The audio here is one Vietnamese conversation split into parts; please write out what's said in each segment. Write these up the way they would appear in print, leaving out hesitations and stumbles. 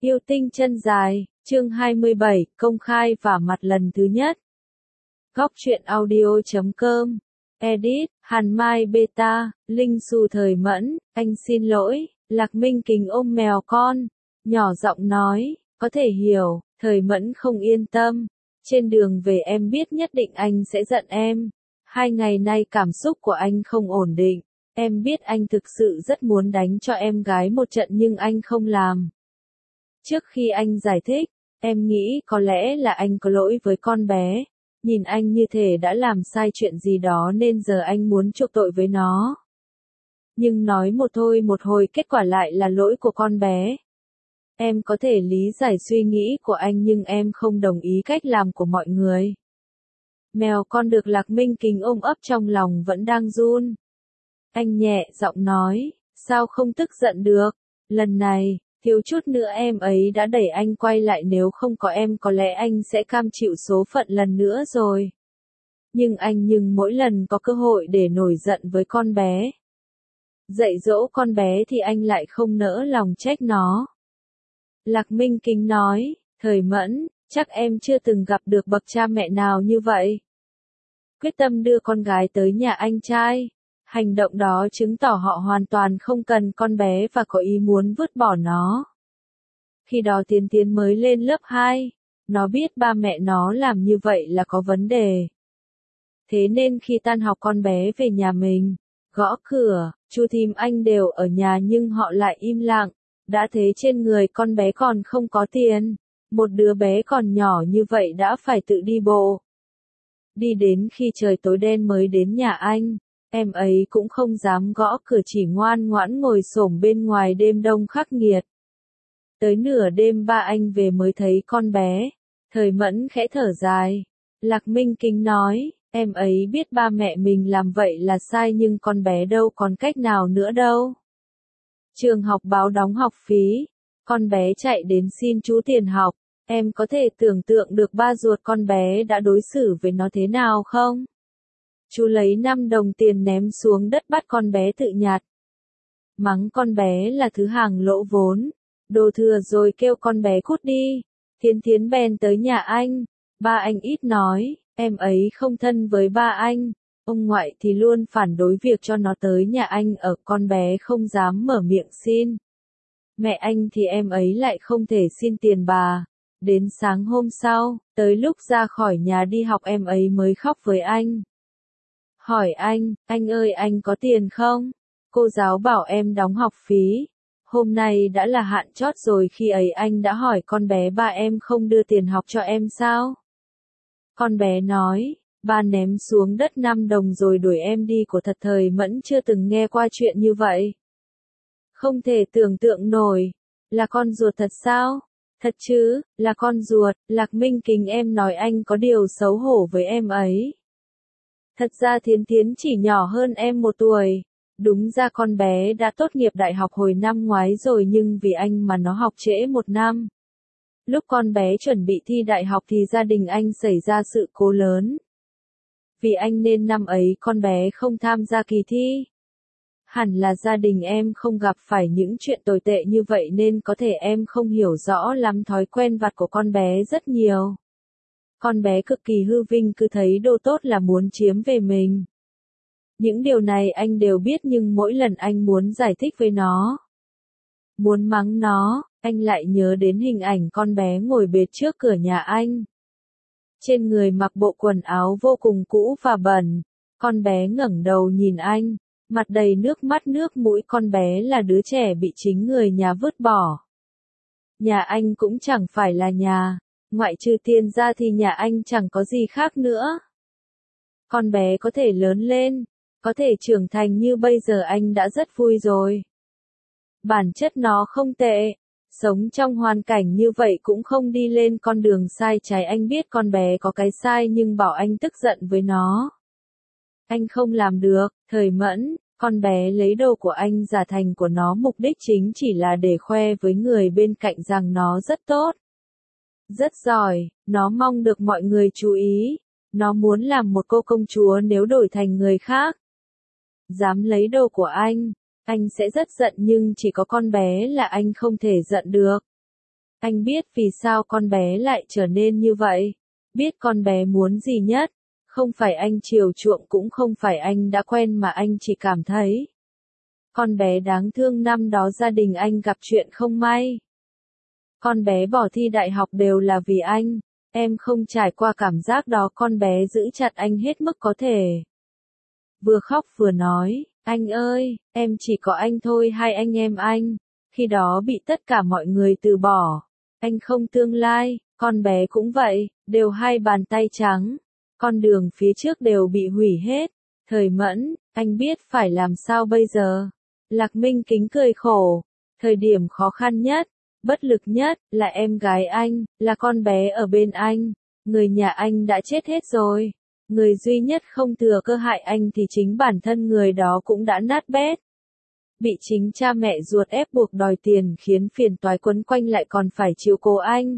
Yêu tinh chân dài, chương 27, công khai vả mặt lần thứ nhất. Góc truyện audio.com. Edit, Hàn Mai Beta, Linh Xu Thời Mẫn, anh xin lỗi, Lạc Minh Kình ôm mèo con, nhỏ giọng nói, có thể hiểu, Thời Mẫn không yên tâm. Trên đường về em biết nhất định anh sẽ giận em. 2 ngày nay cảm xúc của anh không ổn định. Em biết anh thực sự rất muốn đánh cho em gái một trận nhưng anh không làm. Trước khi anh giải thích, em nghĩ có lẽ là anh có lỗi với con bé. Nhìn anh như thể đã làm sai chuyện gì đó nên giờ anh muốn chuộc tội với nó. Nhưng nói một thôi một hồi kết quả lại là lỗi của con bé. Em có thể lý giải suy nghĩ của anh nhưng em không đồng ý cách làm của mọi người. Mèo con được Lạc Minh Kình ôm ấp trong lòng vẫn đang run. Anh nhẹ giọng nói, sao không tức giận được, lần này, thiếu chút nữa em ấy đã đẩy anh quay lại, nếu không có em có lẽ anh sẽ cam chịu số phận lần nữa rồi. Nhưng mỗi lần có cơ hội để nổi giận với con bé. Dạy dỗ con bé thì anh lại không nỡ lòng trách nó. Lạc Minh Kình nói, Thời Mẫn, chắc em chưa từng gặp được bậc cha mẹ nào như vậy. Quyết tâm đưa con gái tới nhà anh trai. Hành động đó chứng tỏ họ hoàn toàn không cần con bé và có ý muốn vứt bỏ nó. Khi đó Tiến Tiến mới lên lớp 2, nó biết ba mẹ nó làm như vậy là có vấn đề. Thế nên khi tan học con bé về nhà mình, gõ cửa, chú thím anh đều ở nhà nhưng họ lại im lặng. Đã thế trên người con bé còn không có tiền, một đứa bé còn nhỏ như vậy đã phải tự đi bộ. Đi đến khi trời tối đen mới đến nhà anh. Em ấy cũng không dám gõ cửa, chỉ ngoan ngoãn ngồi xổm bên ngoài đêm đông khắc nghiệt. Tới nửa đêm ba anh về mới thấy con bé. Thời Mẫn khẽ thở dài. Lạc Minh Kình nói, em ấy biết ba mẹ mình làm vậy là sai nhưng con bé đâu còn cách nào nữa đâu. Trường học báo đóng học phí. Con bé chạy đến xin chú tiền học. Em có thể tưởng tượng được ba ruột con bé đã đối xử với nó thế nào không? Chú lấy 5 đồng tiền ném xuống đất bắt con bé tự nhặt. Mắng con bé là thứ hàng lỗ vốn, đồ thừa rồi kêu con bé cút đi. Tiến bèn tới nhà anh. Ba anh ít nói, em ấy không thân với ba anh. Ông ngoại thì luôn phản đối việc cho nó tới nhà anh ở, con bé không dám mở miệng xin. Mẹ anh thì em ấy lại không thể xin tiền bà. Đến sáng hôm sau, tới lúc ra khỏi nhà đi học em ấy mới khóc với anh. Hỏi anh ơi anh có tiền không? Cô giáo bảo em đóng học phí. Hôm nay đã là hạn chót rồi, khi ấy anh đã hỏi con bé ba em không đưa tiền học cho em sao? Con bé nói, ba ném xuống đất 5 đồng rồi đuổi em đi của thật. Thời Mẫn chưa từng nghe qua chuyện như vậy. Không thể tưởng tượng nổi, là con ruột thật sao? Thật chứ, là con ruột. Lạc Minh Kình em nói anh có điều xấu hổ với em ấy. Thật ra Tiến chỉ nhỏ hơn em 1 tuổi. Đúng ra con bé đã tốt nghiệp đại học hồi năm ngoái rồi nhưng vì anh mà nó học trễ 1 năm. Lúc con bé chuẩn bị thi đại học thì gia đình anh xảy ra sự cố lớn. Vì anh nên năm ấy con bé không tham gia kỳ thi. Hẳn là gia đình em không gặp phải những chuyện tồi tệ như vậy nên có thể em không hiểu rõ lắm thói quen vặt của con bé rất nhiều. Con bé cực kỳ hư vinh, cứ thấy đồ tốt là muốn chiếm về mình. Những điều này anh đều biết nhưng mỗi lần anh muốn giải thích với nó, muốn mắng nó, anh lại nhớ đến hình ảnh con bé ngồi bệt trước cửa nhà anh. Trên người mặc bộ quần áo vô cùng cũ và bẩn, con bé ngẩng đầu nhìn anh, mặt đầy nước mắt nước mũi. Con bé là đứa trẻ bị chính người nhà vứt bỏ. Nhà anh cũng chẳng phải là nhà. Ngoại trừ tiền ra thì nhà anh chẳng có gì khác nữa. Con bé có thể lớn lên, có thể trưởng thành như bây giờ anh đã rất vui rồi. Bản chất nó không tệ, sống trong hoàn cảnh như vậy cũng không đi lên con đường sai trái. Anh biết con bé có cái sai nhưng bảo anh tức giận với nó. Anh không làm được. Thời Mẫn, con bé lấy đồ của anh giả thành của nó, mục đích chính chỉ là để khoe với người bên cạnh rằng nó rất tốt. Rất giỏi, nó mong được mọi người chú ý. Nó muốn làm một cô công chúa nếu đổi thành người khác. Dám lấy đồ của anh sẽ rất giận nhưng chỉ có con bé là anh không thể giận được. Anh biết vì sao con bé lại trở nên như vậy. Biết con bé muốn gì nhất. Không phải anh chiều chuộng cũng không phải anh đã quen mà anh chỉ cảm thấy. Con bé đáng thương năm đó gia đình anh gặp chuyện không may. Con bé bỏ thi đại học đều là vì anh. Em không trải qua cảm giác đó, con bé giữ chặt anh hết mức có thể. Vừa khóc vừa nói, anh ơi, em chỉ có anh thôi, hai anh em anh. Khi đó bị tất cả mọi người từ bỏ. Anh không tương lai, con bé cũng vậy, đều hai bàn tay trắng. Con đường phía trước đều bị hủy hết. Thời Mẫn, anh biết phải làm sao bây giờ. Lạc Minh Kính cười khổ. Thời điểm khó khăn nhất, bất lực nhất, là em gái anh, là con bé ở bên anh. Người nhà anh đã chết hết rồi. Người duy nhất không thừa cơ hại anh thì chính bản thân người đó cũng đã nát bét. Bị chính cha mẹ ruột ép buộc đòi tiền khiến phiền toái quấn quanh lại còn phải chiếu cố anh.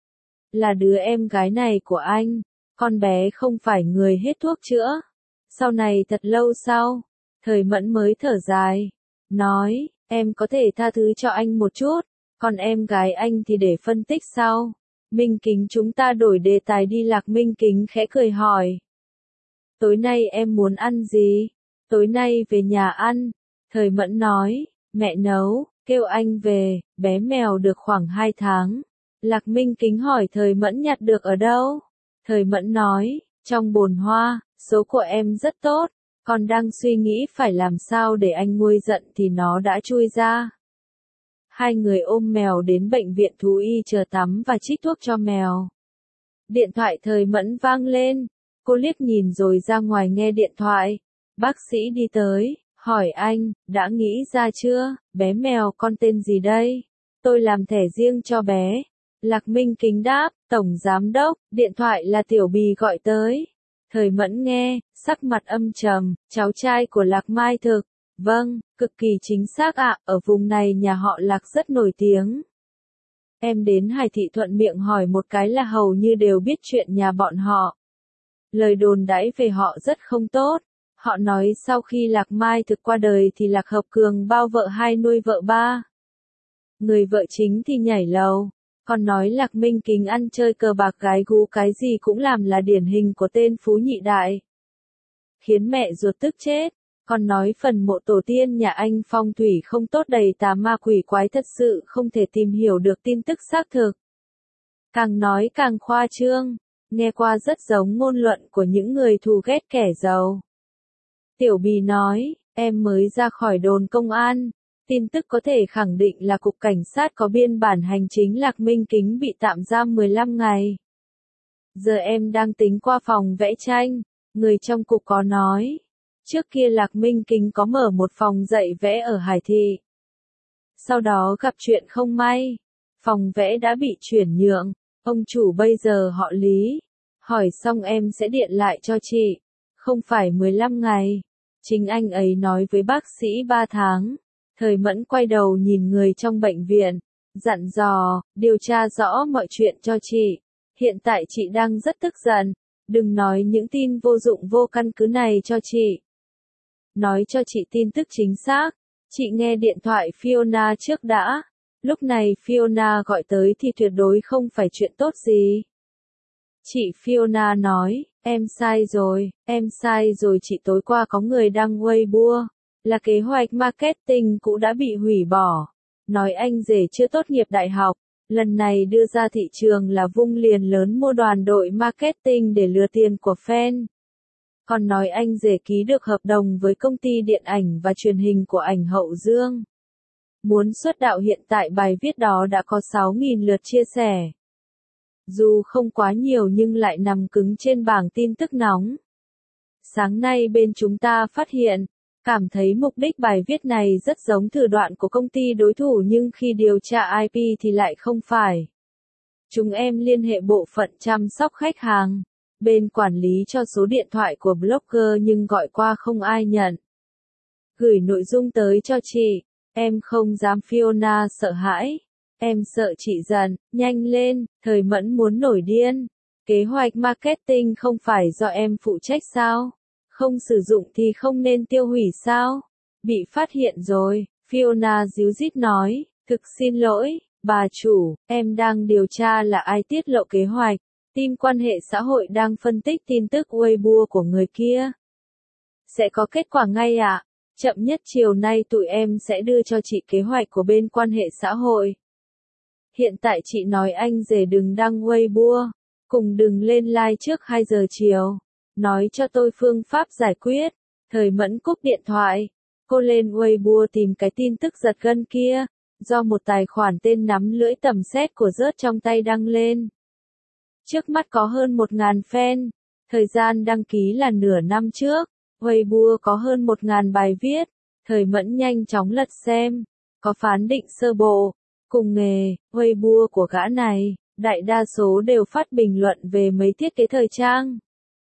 Là đứa em gái này của anh, con bé không phải người hết thuốc chữa. Sau này thật lâu sau, Thời Mẫn mới thở dài, nói, em có thể tha thứ cho anh một chút, còn em gái anh thì để phân tích sau. Minh Kính, chúng ta đổi đề tài đi. Lạc Minh Kính khẽ cười hỏi. Tối nay em muốn ăn gì? Tối nay về nhà ăn. Thời Mẫn nói, mẹ nấu, kêu anh về. Bé mèo được khoảng 2 tháng. Lạc Minh Kính hỏi Thời Mẫn nhặt được ở đâu? Thời Mẫn nói, trong bồn hoa, số của em rất tốt. Con đang suy nghĩ phải làm sao để anh nguôi giận thì nó đã chui ra. Hai người ôm mèo đến bệnh viện thú y chờ tắm và trích thuốc cho mèo. Điện thoại Thời Mẫn vang lên. Cô liếc nhìn rồi ra ngoài nghe điện thoại. Bác sĩ đi tới, hỏi anh, đã nghĩ ra chưa, bé mèo con tên gì đây? Tôi làm thẻ riêng cho bé. Lạc Minh Kính đáp, Tổng Giám Đốc, điện thoại là Tiểu Bì gọi tới. Thời Mẫn nghe, sắc mặt âm trầm, cháu trai của Lạc Mai Thực. Vâng, cực kỳ chính xác ạ, ở vùng này nhà họ Lạc rất nổi tiếng. Em đến Hải Thị thuận miệng hỏi một cái là hầu như đều biết chuyện nhà bọn họ. Lời đồn đãi về họ rất không tốt. Họ nói sau khi Lạc Mai Thực qua đời thì Lạc Hợp Cường bao vợ hai nuôi vợ ba. Người vợ chính thì nhảy lầu. Còn nói Lạc Minh Kính ăn chơi cờ bạc gái gú cái gì cũng làm là điển hình của tên phú nhị đại. Khiến mẹ ruột tức chết. Còn nói phần mộ tổ tiên nhà anh phong thủy không tốt, đầy tà ma quỷ quái, thật sự không thể tìm hiểu được tin tức xác thực. Càng nói càng khoa trương, nghe qua rất giống ngôn luận của những người thù ghét kẻ giàu. Tiểu Bì nói, em mới ra khỏi đồn công an. Tin tức có thể khẳng định là cục cảnh sát có biên bản hành chính Lạc Minh Kính bị tạm giam 15 ngày. Giờ em đang tính qua phòng vẽ tranh. Người trong cục có nói. Trước kia Lạc Minh Kính có mở một phòng dạy vẽ ở Hải Thị. Sau đó gặp chuyện không may. Phòng vẽ đã bị chuyển nhượng. Ông chủ bây giờ họ Lý. Hỏi xong em sẽ điện lại cho chị. Không phải 15 ngày. Chính anh ấy nói với bác sĩ 3 tháng. Thời Mẫn quay đầu nhìn người trong bệnh viện. Dặn dò, điều tra rõ mọi chuyện cho chị. Hiện tại chị đang rất tức giận. Đừng nói những tin vô dụng vô căn cứ này cho chị. Nói cho chị tin tức chính xác. Chị nghe điện thoại Fiona trước đã. Lúc này Fiona gọi tới thì tuyệt đối không phải chuyện tốt gì. Chị Fiona nói, em sai rồi chị, tối qua có người đăng Weibo. Là kế hoạch marketing cũ đã bị hủy bỏ. Nói anh rể chưa tốt nghiệp đại học. Lần này đưa ra thị trường là vung liền lớn mua đoàn đội marketing để lừa tiền của fan. Còn nói anh rể ký được hợp đồng với công ty điện ảnh và truyền hình của ảnh Hậu Dương. Muốn xuất đạo, hiện tại bài viết đó đã có 6.000 lượt chia sẻ. Dù không quá nhiều nhưng lại nằm cứng trên bảng tin tức nóng. Sáng nay bên chúng ta phát hiện, cảm thấy mục đích bài viết này rất giống thủ đoạn của công ty đối thủ, nhưng khi điều tra IP thì lại không phải. Chúng em liên hệ bộ phận chăm sóc khách hàng. Bên quản lý cho số điện thoại của blogger nhưng gọi qua không ai nhận. Gửi nội dung tới cho chị. Em không dám. Fiona sợ hãi. Em sợ chị giận. Nhanh lên. Thời Mẫn muốn nổi điên. Kế hoạch marketing không phải do em phụ trách sao? Không sử dụng thì không nên tiêu hủy sao? Bị phát hiện rồi. Fiona díu dít nói. Thực xin lỗi. Bà chủ, em đang điều tra là ai tiết lộ kế hoạch. Team quan hệ xã hội đang phân tích tin tức Weibo của người kia. Sẽ có kết quả ngay ạ. Chậm nhất chiều nay tụi em sẽ đưa cho chị kế hoạch của bên quan hệ xã hội. Hiện tại chị nói anh rể đừng đăng Weibo, cùng đừng lên live trước 2 giờ chiều. Nói cho tôi phương pháp giải quyết. Thời Mẫn cúp điện thoại. Cô lên Weibo tìm cái tin tức giật gân kia, do một tài khoản tên nắm lưỡi tầm xét của rớt trong tay đăng lên. Trước mắt có hơn 1.000 fan, thời gian đăng ký là nửa năm trước, Weibo có hơn 1.000 bài viết, Thời Mẫn nhanh chóng lật xem, có phán định sơ bộ, cùng nghề, Weibo của gã này, đại đa số đều phát bình luận về mấy thiết kế thời trang.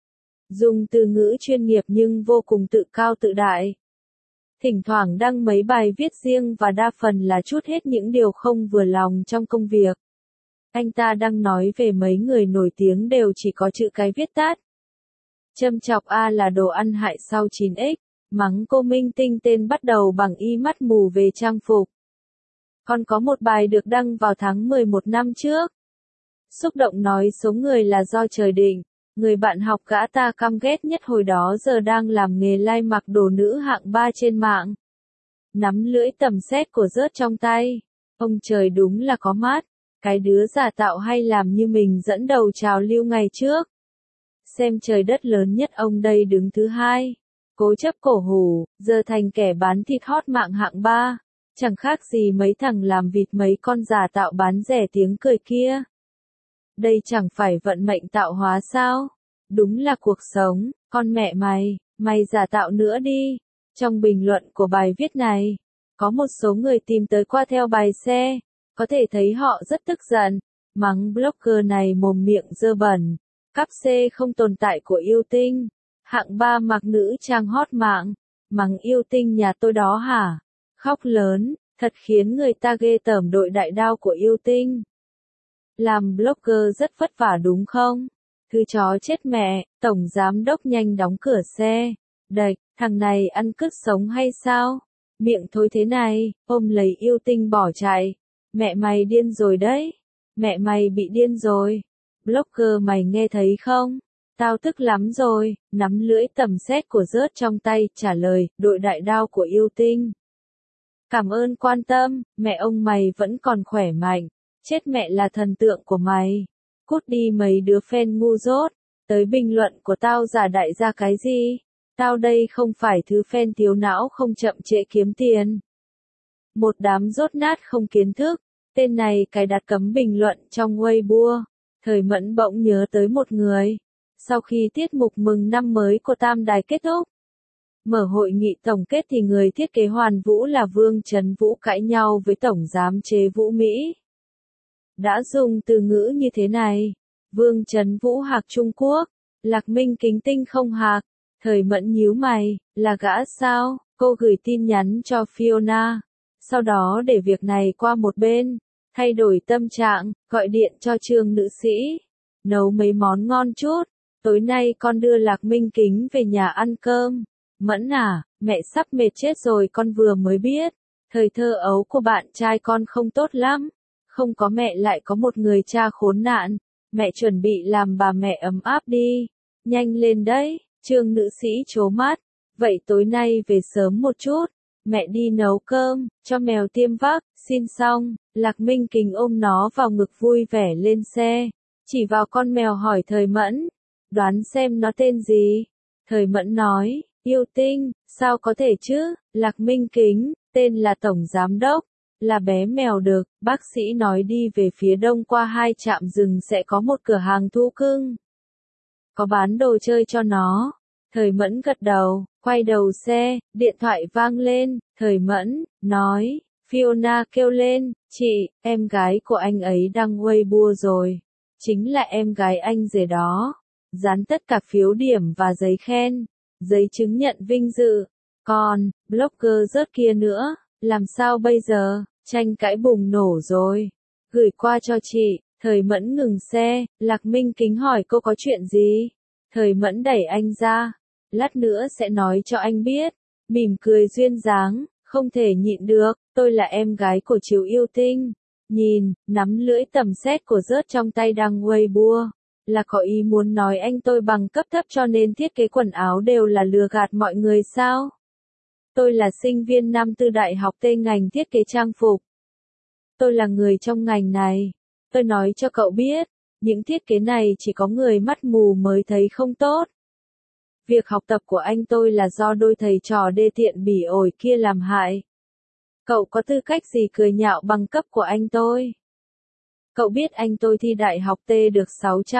Dùng từ ngữ chuyên nghiệp nhưng vô cùng tự cao tự đại. Thỉnh thoảng đăng mấy bài viết riêng và đa phần là trút hết những điều không vừa lòng trong công việc. Anh ta đang nói về mấy người nổi tiếng đều chỉ có chữ cái viết tắt. Châm chọc A là đồ ăn hại sau 9X, mắng cô minh tinh tên bắt đầu bằng Y mắt mù về trang phục. Còn có một bài được đăng vào tháng 11 năm trước. Xúc động nói số người là do trời định, người bạn học gã ta căm ghét nhất hồi đó giờ đang làm nghề lai mặc đồ nữ hạng 3 trên mạng. Nắm lưỡi tầm xét của rớt trong tay. Ông trời đúng là có mắt. Cái đứa giả tạo hay làm như mình dẫn đầu trào lưu ngày trước. Xem trời đất lớn nhất ông đây đứng thứ 2. Cố chấp cổ hủ, giờ thành kẻ bán thịt hot mạng hạng 3. Chẳng khác gì mấy thằng làm vịt mấy con giả tạo bán rẻ tiếng cười kia. Đây chẳng phải vận mệnh tạo hóa sao? Đúng là cuộc sống, con mẹ mày giả tạo nữa đi. Trong bình luận của bài viết này, có một số người tìm tới qua theo bài xe, có thể thấy họ rất tức giận, mắng blogger này mồm miệng dơ bẩn, cắp C không tồn tại của yêu tinh, hạng 3 mặc nữ trang hot mạng, mắng yêu tinh nhà tôi đó hả? Khóc lớn, thật khiến người ta ghê tởm đội đại đao của yêu tinh. Làm blogger rất vất vả đúng không? Thứ chó chết mẹ, tổng giám đốc nhanh đóng cửa xe. Đạch, thằng này ăn cứt sống hay sao? Miệng thối thế này, ôm lấy yêu tinh bỏ chạy. Mẹ mày điên rồi đấy. Mẹ mày bị điên rồi. Blogger mày nghe thấy không? Tao tức lắm rồi, nắm lưỡi tầm xét của rớt trong tay, trả lời, đội đại đao của yêu tinh. Cảm ơn quan tâm, mẹ ông mày vẫn còn khỏe mạnh. Chết mẹ là thần tượng của mày. Cút đi mấy đứa fan ngu dốt. Tới bình luận của tao giả đại ra cái gì? Tao đây không phải thứ fan thiếu não không chậm trễ kiếm tiền. Một đám dốt nát không kiến thức. Tên này cài đặt cấm bình luận trong Weibo. Thời Mẫn bỗng nhớ tới một người. Sau khi tiết mục mừng năm mới của Tam Đài kết thúc, mở hội nghị tổng kết thì người thiết kế Hoàn Vũ là Vương Trấn Vũ cãi nhau với tổng giám chế Vũ Mỹ. Đã dùng từ ngữ như thế này. Vương Trấn Vũ hạc Trung Quốc, Lạc Minh Kính Tinh không hạc. Thời Mẫn nhíu mày, là gã sao? Cô gửi tin nhắn cho Fiona. Sau đó để việc này qua một bên, thay đổi tâm trạng, gọi điện cho Trương nữ sĩ. Nấu mấy món ngon chút. Tối nay con đưa Lạc Minh Kính về nhà ăn cơm. Mẫn à, mẹ sắp mệt chết rồi con vừa mới biết. Thời thơ ấu của bạn trai con không tốt lắm. Không có mẹ lại có một người cha khốn nạn. Mẹ chuẩn bị làm bà mẹ ấm áp đi. Nhanh lên đấy, Trương nữ sĩ trố mắt. Vậy tối nay về sớm một chút. Mẹ đi nấu cơm, cho mèo tiêm vắc, xin xong. Lạc Minh Kính ôm nó vào ngực vui vẻ lên xe. Chỉ vào con mèo hỏi Thời Mẫn. Đoán xem nó tên gì? Thời Mẫn nói, yêu tinh, sao có thể chứ? Lạc Minh Kính, tên là Tổng Giám Đốc. Là bé mèo được, bác sĩ nói đi về phía đông qua 2 trạm rừng sẽ có một cửa hàng thú cưng. Có bán đồ chơi cho nó. Thời Mẫn gật đầu, quay đầu xe, điện thoại vang lên, Thời Mẫn, nói, Fiona kêu lên, chị, em gái của anh ấy đăng Weibo rồi. Chính là em gái anh rể đó. Dán tất cả phiếu điểm và giấy khen, giấy chứng nhận vinh dự. Còn, blogger rớt kia nữa. Làm sao bây giờ? Tranh cãi bùng nổ rồi. Gửi qua cho chị. Thời Mẫn ngừng xe. Lạc Minh Kính hỏi cô có chuyện gì? Thời Mẫn đẩy anh ra. Lát nữa sẽ nói cho anh biết. Mỉm cười duyên dáng. Không thể nhịn được. Tôi là em gái của Triều Yêu Tinh. Nhìn, nắm lưỡi tầm xét của rớt trong tay đăng Weibo. Là có ý muốn nói anh tôi bằng cấp thấp cho nên thiết kế quần áo đều là lừa gạt mọi người sao? Tôi là sinh viên năm tư đại học T ngành thiết kế trang phục. Tôi là người trong ngành này. Tôi nói cho cậu biết, những thiết kế này chỉ có người mắt mù mới thấy không tốt. Việc học tập của anh tôi là do đôi thầy trò đê tiện bỉ ổi kia làm hại. Cậu có tư cách gì cười nhạo bằng cấp của anh tôi? Cậu biết anh tôi thi đại học T được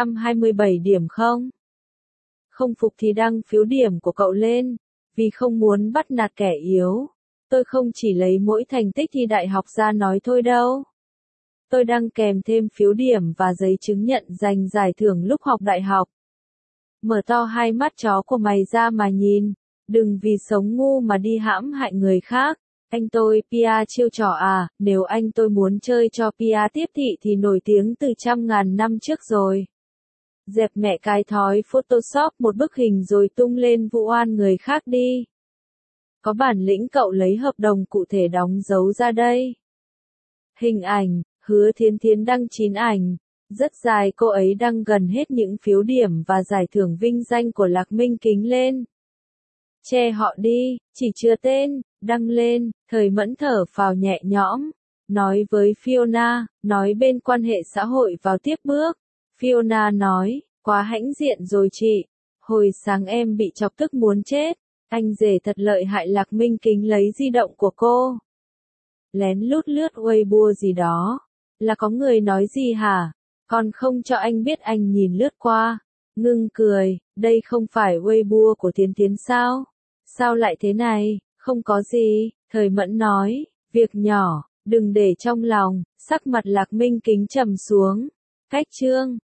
627 điểm không? Không phục thì đăng phiếu điểm của cậu lên, vì không muốn bắt nạt kẻ yếu. Tôi không chỉ lấy mỗi thành tích thi đại học ra nói thôi đâu. Tôi đăng kèm thêm phiếu điểm và giấy chứng nhận giành giải thưởng lúc học đại học. Mở to hai mắt chó của mày ra mà nhìn, đừng vì sống ngu mà đi hãm hại người khác. Anh tôi PR chiêu trò à, nếu anh tôi muốn chơi cho PR tiếp thị thì nổi tiếng từ trăm ngàn năm trước rồi. Dẹp mẹ cái thói Photoshop một bức hình rồi tung lên vụ oan người khác đi. Có bản lĩnh cậu lấy hợp đồng cụ thể đóng dấu ra đây. Hình ảnh, Hứa Thiến Thiến đăng 9 ảnh. Rất dài, cô ấy đăng gần hết những phiếu điểm và giải thưởng vinh danh của Lạc Minh Kính lên. Che họ đi, chỉ chưa tên, đăng lên, Thời Mẫn thở phào nhẹ nhõm. Nói với Fiona, nói bên quan hệ xã hội vào tiếp bước. Fiona nói, quá hãnh diện rồi chị. Hồi sáng em bị chọc tức muốn chết. Anh rể thật lợi hại. Lạc Minh Kính lấy di động của cô. Lén lút lướt Weibo gì đó. Là có người nói gì hả? Còn không cho anh biết. Anh nhìn lướt qua. Ngưng cười, đây không phải Weibo của Thiến Thiến sao? Sao lại thế này? Không có gì, Thời Mẫn nói, việc nhỏ, đừng để trong lòng. Sắc mặt Lạc Minh Kính trầm xuống. Cách chương